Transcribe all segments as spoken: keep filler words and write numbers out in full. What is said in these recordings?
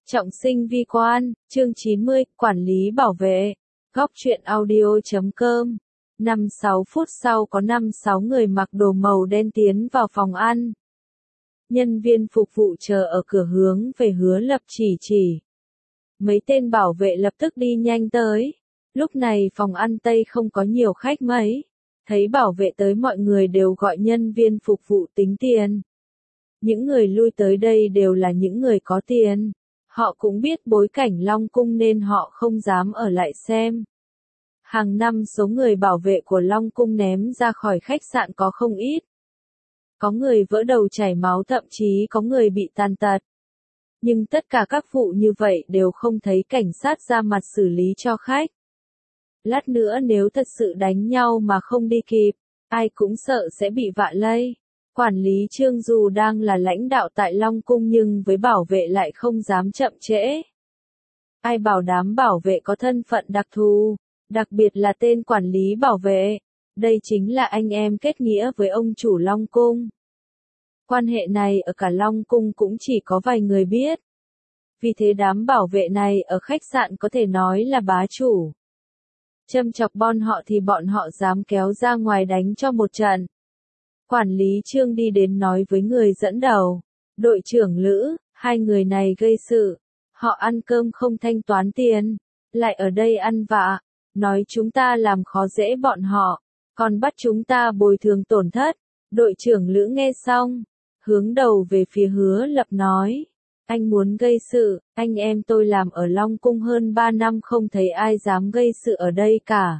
Trọng sinh vi quan, chương chín mươi, quản lý bảo vệ. Góc truyện audio chấm com. năm sáu phút sau có năm sáu người mặc đồ màu đen tiến vào phòng ăn. Nhân viên phục vụ chờ ở cửa hướng về Hứa Lập chỉ chỉ. Mấy tên bảo vệ lập tức đi nhanh tới. Lúc này phòng ăn Tây không có nhiều khách mấy. Thấy bảo vệ tới mọi người đều gọi nhân viên phục vụ tính tiền. Những người lui tới đây đều là những người có tiền. Họ cũng biết bối cảnh Long Cung nên họ không dám ở lại xem. Hàng năm số người bảo vệ của Long Cung ném ra khỏi khách sạn có không ít. Có người vỡ đầu chảy máu, thậm chí có người bị tàn tật. Nhưng tất cả các vụ như vậy đều không thấy cảnh sát ra mặt xử lý cho khách. Lát nữa nếu thật sự đánh nhau mà không đi kịp, ai cũng sợ sẽ bị vạ lây. Quản lý Trương dù đang là lãnh đạo tại Long Cung nhưng với bảo vệ lại không dám chậm trễ. Ai bảo đám bảo vệ có thân phận đặc thù, đặc biệt là tên quản lý bảo vệ. Đây chính là anh em kết nghĩa với ông chủ Long Cung. Quan hệ này ở cả Long Cung cũng chỉ có vài người biết. Vì thế đám bảo vệ này ở khách sạn có thể nói là bá chủ. Châm chọc bọn họ thì bọn họ dám kéo ra ngoài đánh cho một trận. Quản lý Trương đi đến nói với người dẫn đầu, đội trưởng Lữ, hai người này gây sự, họ ăn cơm không thanh toán tiền, lại ở đây ăn vạ, nói chúng ta làm khó dễ bọn họ, còn bắt chúng ta bồi thường tổn thất. Đội trưởng Lữ nghe xong, hướng đầu về phía Hứa Lập nói, anh muốn gây sự, anh em tôi làm ở Long Cung hơn ba năm không thấy ai dám gây sự ở đây cả.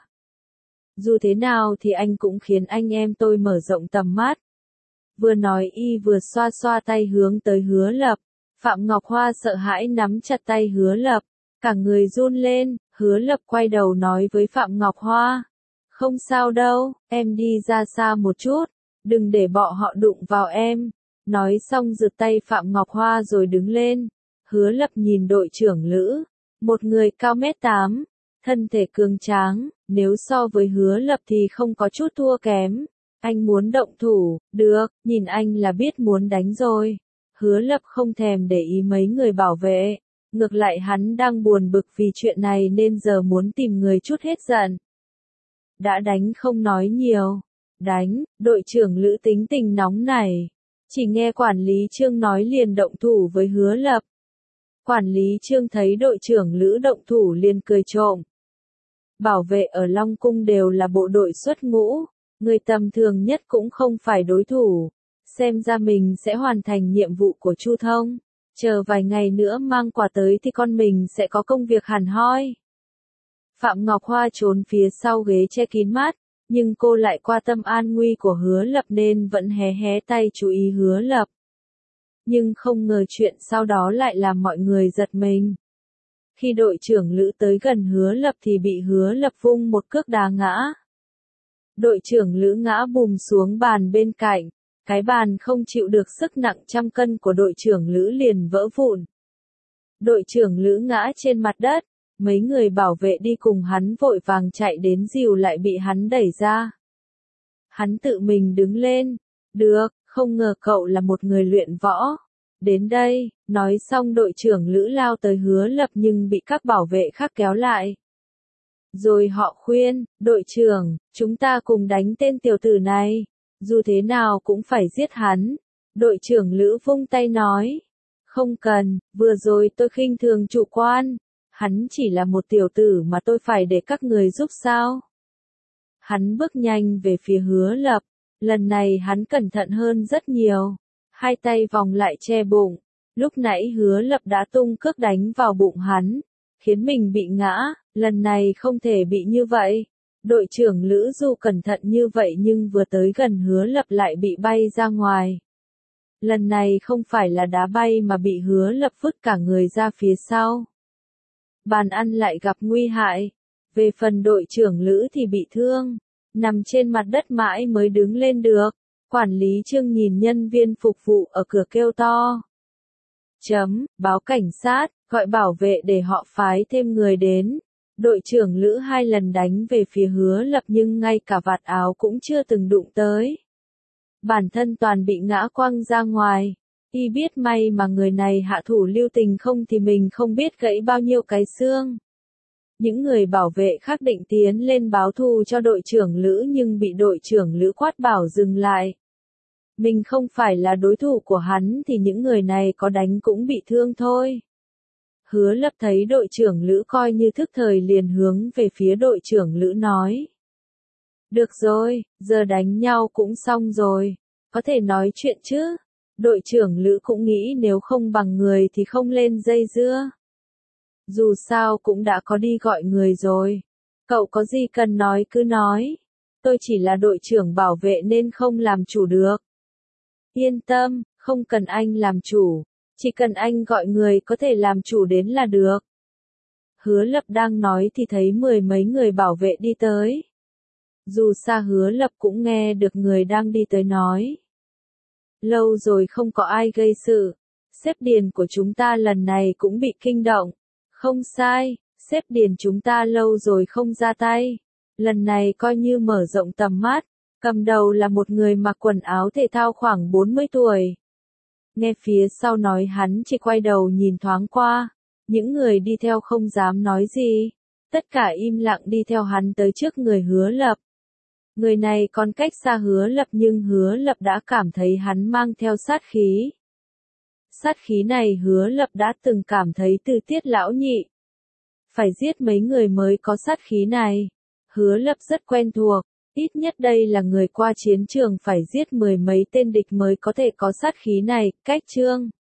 Dù thế nào thì anh cũng khiến anh em tôi mở rộng tầm mắt. Vừa nói y vừa xoa xoa tay hướng tới Hứa Lập. Phạm Ngọc Hoa sợ hãi nắm chặt tay Hứa Lập. Cả người run lên, Hứa Lập quay đầu nói với Phạm Ngọc Hoa. Không sao đâu, em đi ra xa một chút, đừng để bọn họ đụng vào em. Nói xong giật tay Phạm Ngọc Hoa rồi đứng lên. Hứa Lập nhìn đội trưởng Lữ, một người cao mét tám. Thân thể cường tráng, nếu so với Hứa Lập thì không có chút thua kém. Anh muốn động thủ, được, nhìn anh là biết muốn đánh rồi. Hứa Lập không thèm để ý mấy người bảo vệ. Ngược lại hắn đang buồn bực vì chuyện này nên giờ muốn tìm người trút hết giận. Đã đánh không nói nhiều. Đánh, đội trưởng Lữ tính tình nóng này. Chỉ nghe quản lý Trương nói liền động thủ với Hứa Lập. Quản lý Trương thấy đội trưởng Lữ động thủ liền cười trộm. Bảo vệ ở Long Cung đều là bộ đội xuất ngũ, người tầm thường nhất cũng không phải đối thủ. Xem ra mình sẽ hoàn thành nhiệm vụ của Chu Thông. Chờ vài ngày nữa mang quà tới thì con mình sẽ có công việc hẳn hoi. Phạm Ngọc Hoa trốn phía sau ghế che kín mắt, nhưng cô lại qua tâm an nguy của Hứa Lập nên vẫn hé hé tay chú ý Hứa Lập. Nhưng không ngờ chuyện sau đó lại làm mọi người giật mình. Khi đội trưởng Lữ tới gần Hứa Lập thì bị Hứa Lập vung một cước đá ngã. Đội trưởng Lữ ngã bùm xuống bàn bên cạnh, cái bàn không chịu được sức nặng trăm cân của đội trưởng Lữ liền vỡ vụn. Đội trưởng Lữ ngã trên mặt đất, mấy người bảo vệ đi cùng hắn vội vàng chạy đến dìu lại bị hắn đẩy ra. Hắn tự mình đứng lên, được, không ngờ cậu là một người luyện võ. Đến đây, nói xong đội trưởng Lữ lao tới Hứa Lập nhưng bị các bảo vệ khác kéo lại. Rồi họ khuyên, đội trưởng, chúng ta cùng đánh tên tiểu tử này, dù thế nào cũng phải giết hắn. Đội trưởng Lữ vung tay nói, không cần, vừa rồi tôi khinh thường chủ quan, hắn chỉ là một tiểu tử mà tôi phải để các người giúp sao. Hắn bước nhanh về phía Hứa Lập, lần này hắn cẩn thận hơn rất nhiều. Hai tay vòng lại che bụng, lúc nãy Hứa Lập đã tung cước đánh vào bụng hắn, khiến mình bị ngã, lần này không thể bị như vậy. Đội trưởng Lữ dù cẩn thận như vậy nhưng vừa tới gần Hứa Lập lại bị bay ra ngoài. Lần này không phải là đá bay mà bị Hứa Lập vứt cả người ra phía sau. Bàn ăn lại gặp nguy hại, về phần đội trưởng Lữ thì bị thương, nằm trên mặt đất mãi mới đứng lên được. Quản lý Trương nhìn nhân viên phục vụ ở cửa kêu to. Chấm, báo cảnh sát, gọi bảo vệ để họ phái thêm người đến. Đội trưởng Lữ hai lần đánh về phía Hứa Lập nhưng ngay cả vạt áo cũng chưa từng đụng tới. Bản thân toàn bị ngã quăng ra ngoài. Y biết may mà người này hạ thủ lưu tình không thì mình không biết gãy bao nhiêu cái xương. Những người bảo vệ khác định tiến lên báo thù cho đội trưởng Lữ nhưng bị đội trưởng Lữ quát bảo dừng lại. Mình không phải là đối thủ của hắn thì những người này có đánh cũng bị thương thôi. Hứa Lập thấy đội trưởng Lữ coi như thức thời liền hướng về phía đội trưởng Lữ nói. Được rồi, giờ đánh nhau cũng xong rồi, có thể nói chuyện chứ. Đội trưởng Lữ cũng nghĩ nếu không bằng người thì không lên dây dưa. Dù sao cũng đã có đi gọi người rồi. Cậu có gì cần nói cứ nói. Tôi chỉ là đội trưởng bảo vệ nên không làm chủ được. Yên tâm, không cần anh làm chủ. Chỉ cần anh gọi người có thể làm chủ đến là được. Hứa Lập đang nói thì thấy mười mấy người bảo vệ đi tới. Dù xa Hứa Lập cũng nghe được người đang đi tới nói. Lâu rồi không có ai gây sự. Sếp Điền của chúng ta lần này cũng bị kinh động. Không sai, sếp Điền chúng ta lâu rồi không ra tay. Lần này coi như mở rộng tầm mắt. Cầm đầu là một người mặc quần áo thể thao khoảng bốn mươi tuổi. Nghe phía sau nói hắn chỉ quay đầu nhìn thoáng qua. Những người đi theo không dám nói gì. Tất cả im lặng đi theo hắn tới trước người Hứa Lập. Người này còn cách xa Hứa Lập nhưng Hứa Lập đã cảm thấy hắn mang theo sát khí. Sát khí này Hứa Lập đã từng cảm thấy từ Tiết lão nhị. Phải giết mấy người mới có sát khí này. Hứa Lập rất quen thuộc. Ít nhất đây là người qua chiến trường phải giết mười mấy tên địch mới có thể có sát khí này. Cách chương